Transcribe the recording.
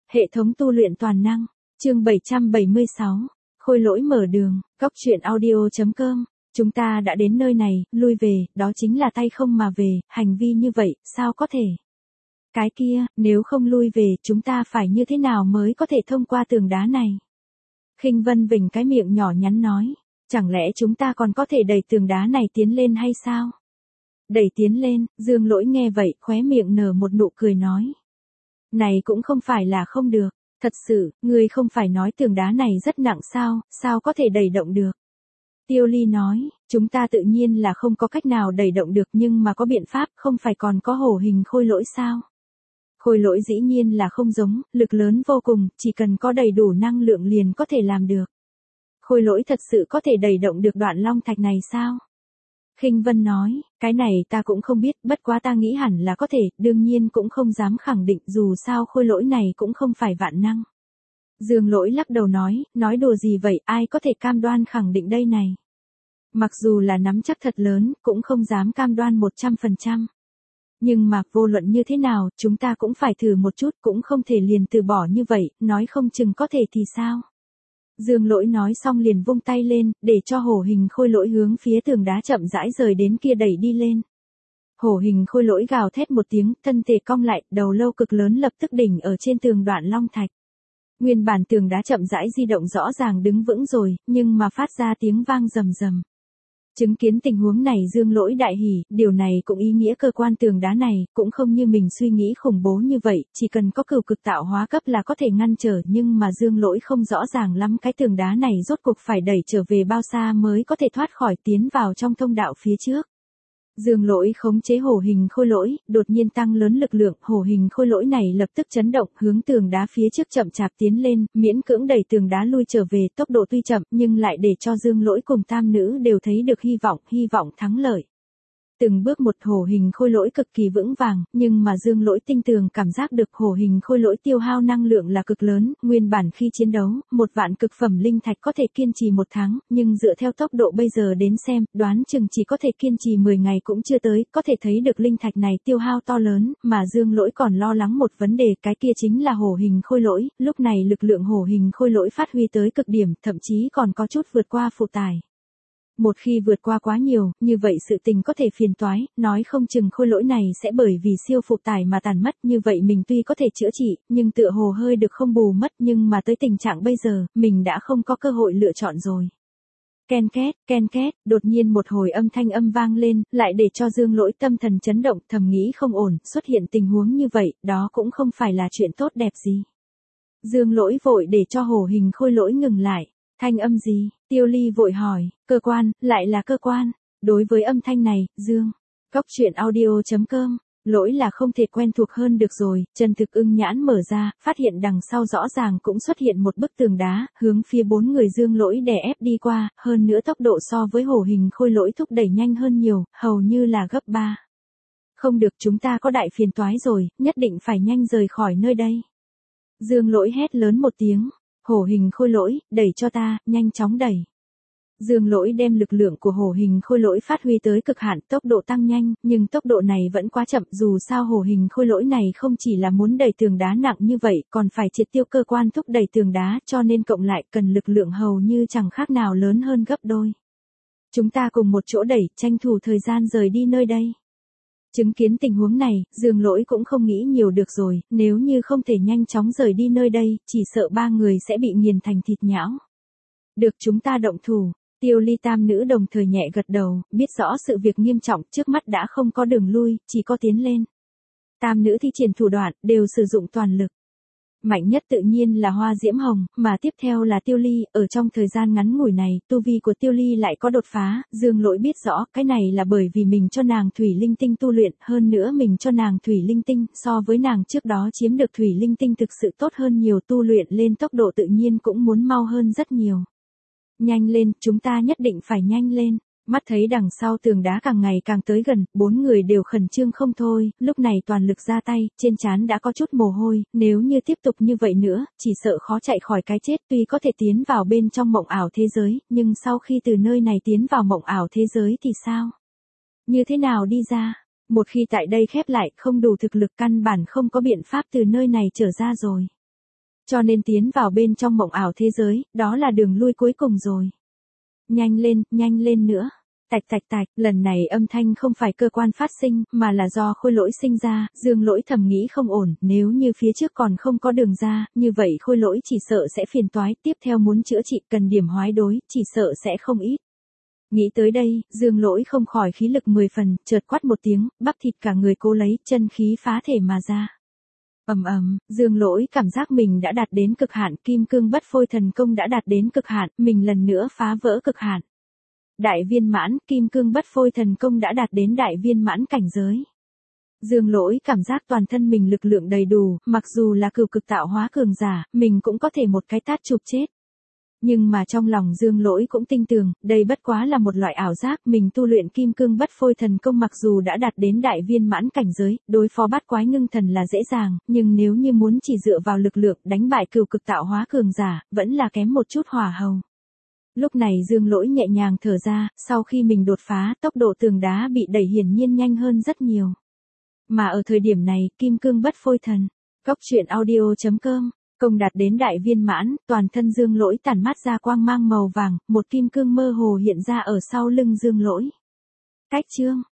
Hệ thống tu luyện toàn năng, chương 776, khôi lỗi mở đường, góc truyện audio.com. Chúng ta đã đến nơi này, lui về, đó chính là tay không mà về, hành vi như vậy, sao có thể? Cái kia, nếu không lui về, chúng ta phải như thế nào mới có thể thông qua tường đá này? Khinh Vân vểnh cái miệng nhỏ nhắn nói, chẳng lẽ chúng ta còn có thể đẩy tường đá này tiến lên hay sao? Đẩy tiến lên, Dương Lỗi nghe vậy, khóe miệng nở một nụ cười nói. Này cũng không phải là không được, thật sự, ngươi không phải nói tường đá này rất nặng sao, sao có thể đẩy động được? Tiêu Ly nói, chúng ta tự nhiên là không có cách nào đẩy động được nhưng mà có biện pháp, không phải còn có hổ hình khôi lỗi sao? Khôi lỗi dĩ nhiên là không giống, lực lớn vô cùng, chỉ cần có đầy đủ năng lượng liền có thể làm được. Khôi lỗi thật sự có thể đẩy động được đoạn long thạch này sao? Khinh Vân nói, cái này ta cũng không biết, bất quá ta nghĩ hẳn là có thể, đương nhiên cũng không dám khẳng định dù sao khôi lỗi này cũng không phải vạn năng. Dương Lỗi lắc đầu nói đùa gì vậy, ai có thể cam đoan khẳng định đây này. Mặc dù là nắm chắc thật lớn, cũng không dám cam đoan 100%. Nhưng mà vô luận như thế nào, chúng ta cũng phải thử một chút, cũng không thể liền từ bỏ như vậy, nói không chừng có thể thì sao. Dương Lỗi nói xong liền vung tay lên, để cho hổ hình khôi lỗi hướng phía tường đá chậm rãi rời đến kia đẩy đi lên. Hổ hình khôi lỗi gào thét một tiếng, thân thể cong lại, đầu lâu cực lớn lập tức đỉnh ở trên tường đoạn long thạch. Nguyên bản tường đá chậm rãi di động rõ ràng đứng vững rồi, nhưng mà phát ra tiếng vang rầm rầm. Chứng kiến tình huống này Dương Lỗi đại hỉ, điều này cũng ý nghĩa cơ quan tường đá này, cũng không như mình suy nghĩ khủng bố như vậy, chỉ cần có cửu cực tạo hóa cấp là có thể ngăn trở nhưng mà Dương Lỗi không rõ ràng lắm cái tường đá này rốt cuộc phải đẩy trở về bao xa mới có thể thoát khỏi tiến vào trong thông đạo phía trước. Dương Lỗi khống chế hổ hình khôi lỗi, đột nhiên tăng lớn lực lượng, hổ hình khôi lỗi này lập tức chấn động, hướng tường đá phía trước chậm chạp tiến lên, miễn cưỡng đẩy tường đá lui trở về, tốc độ tuy chậm, nhưng lại để cho Dương Lỗi cùng tam nữ đều thấy được hy vọng thắng lợi. Từng bước một hổ hình khôi lỗi cực kỳ vững vàng, nhưng mà Dương Lỗi tinh tường cảm giác được hổ hình khôi lỗi tiêu hao năng lượng là cực lớn, nguyên bản khi chiến đấu, 1.000.000 cực phẩm linh thạch có thể kiên trì 1 tháng, nhưng dựa theo tốc độ bây giờ đến xem, đoán chừng chỉ có thể kiên trì 10 ngày cũng chưa tới, có thể thấy được linh thạch này tiêu hao to lớn, mà Dương Lỗi còn lo lắng một vấn đề, cái kia chính là hổ hình khôi lỗi, lúc này lực lượng hổ hình khôi lỗi phát huy tới cực điểm, thậm chí còn có chút vượt qua phụ tải. Một khi vượt qua quá nhiều, như vậy sự tình có thể phiền toái, nói không chừng khôi lỗi này sẽ bởi vì siêu phụ tải mà tàn mất, như vậy mình tuy có thể chữa trị, nhưng tựa hồ hơi được không bù mất, nhưng mà tới tình trạng bây giờ, mình đã không có cơ hội lựa chọn rồi. Ken két, đột nhiên một hồi âm thanh âm vang lên, lại để cho Dương Lỗi tâm thần chấn động, thầm nghĩ không ổn, xuất hiện tình huống như vậy, đó cũng không phải là chuyện tốt đẹp gì. Dương Lỗi vội để cho hổ hình khôi lỗi ngừng lại. Thanh âm gì? Tiêu Ly vội hỏi, cơ quan, lại là cơ quan. Đối với âm thanh này, góc truyện audio.com, lỗi là không thể quen thuộc hơn được rồi, Trần Thực Ưng nhãn mở ra, phát hiện đằng sau rõ ràng cũng xuất hiện một bức tường đá, hướng phía 4 người Dương Lỗi đè ép đi qua, hơn nữa tốc độ so với hổ hình khôi lỗi thúc đẩy nhanh hơn nhiều, hầu như là gấp 3. Không được, chúng ta có đại phiền toái rồi, nhất định phải nhanh rời khỏi nơi đây. Dương Lỗi hét lớn một tiếng. Hổ hình khôi lỗi, đẩy cho ta, nhanh chóng đẩy. Dương Lỗi đem lực lượng của hổ hình khôi lỗi phát huy tới cực hạn, tốc độ tăng nhanh, nhưng tốc độ này vẫn quá chậm, dù sao hổ hình khôi lỗi này không chỉ là muốn đẩy tường đá nặng như vậy, còn phải triệt tiêu cơ quan thúc đẩy tường đá, cho nên cộng lại cần lực lượng hầu như chẳng khác nào lớn hơn gấp đôi. Chúng ta cùng một chỗ đẩy, tranh thủ thời gian rời đi nơi đây. Chứng kiến tình huống này, Dương Lỗi cũng không nghĩ nhiều được rồi, nếu như không thể nhanh chóng rời đi nơi đây, chỉ sợ 3 người sẽ bị nghiền thành thịt nhão. Được, chúng ta động thủ. Tiêu Ly tam nữ đồng thời nhẹ gật đầu, biết rõ sự việc nghiêm trọng, trước mắt đã không có đường lui, chỉ có tiến lên. Tam nữ thi triển thủ đoạn, đều sử dụng toàn lực. Mạnh nhất tự nhiên là Hoa Diễm Hồng, mà tiếp theo là Tiêu Ly, ở trong thời gian ngắn ngủi này, tu vi của Tiêu Ly lại có đột phá, Dương Lỗi biết rõ, cái này là bởi vì mình cho nàng thủy linh tinh tu luyện, hơn nữa mình cho nàng thủy linh tinh, so với nàng trước đó chiếm được thủy linh tinh thực sự tốt hơn nhiều, tu luyện lên tốc độ tự nhiên cũng muốn mau hơn rất nhiều. Nhanh lên, chúng ta nhất định phải nhanh lên. Mắt thấy đằng sau tường đá càng ngày càng tới gần, 4 người đều khẩn trương không thôi, lúc này toàn lực ra tay, trên trán đã có chút mồ hôi, nếu như tiếp tục như vậy nữa, chỉ sợ khó chạy khỏi cái chết, tuy có thể tiến vào bên trong mộng ảo thế giới, nhưng sau khi từ nơi này tiến vào mộng ảo thế giới thì sao? Như thế nào đi ra? Một khi tại đây khép lại, không đủ thực lực căn bản không có biện pháp từ nơi này trở ra rồi. cho nên tiến vào bên trong mộng ảo thế giới, đó là đường lui cuối cùng rồi. Nhanh lên nữa. Tạch tạch tạch, lần này âm thanh không phải cơ quan phát sinh, mà là do khôi lỗi sinh ra, Dương Lỗi thầm nghĩ không ổn, nếu như phía trước còn không có đường ra, như vậy khôi lỗi chỉ sợ sẽ phiền toái, tiếp theo muốn chữa trị cần điểm hoái đối, chỉ sợ sẽ không ít. Nghĩ tới đây, Dương Lỗi không khỏi khí lực 10 phần, chợt quát một tiếng, bắp thịt cả người cố lấy, chân khí phá thể mà ra. Dương Lỗi cảm giác mình đã đạt đến cực hạn, kim cương bất phôi thần công đã đạt đến cực hạn, mình lần nữa phá vỡ cực hạn. Đại viên mãn, kim cương bất phôi thần công đã đạt đến đại viên mãn cảnh giới. Dương Lỗi cảm giác toàn thân mình lực lượng đầy đủ, mặc dù là cửu cực tạo hóa cường giả, mình cũng có thể một cái tát chụp chết. Nhưng mà trong lòng Dương Lỗi cũng tin tưởng, đây bất quá là một loại ảo giác, mình tu luyện kim cương bất phôi thần công mặc dù đã đạt đến đại viên mãn cảnh giới, đối phó bát quái ngưng thần là dễ dàng, nhưng nếu như muốn chỉ dựa vào lực lượng đánh bại cửu cực tạo hóa cường giả, vẫn là kém một chút hỏa hầu. Lúc này Dương Lỗi nhẹ nhàng thở ra, sau khi mình đột phá, tốc độ tường đá bị đẩy hiển nhiên nhanh hơn rất nhiều. Mà ở thời điểm này, kim cương bất phôi thần, Cốc Truyện Audio.com, công đạt đến đại viên mãn, toàn thân Dương Lỗi tản mát ra quang mang màu vàng, một kim cương mơ hồ hiện ra ở sau lưng Dương Lỗi. Cách chương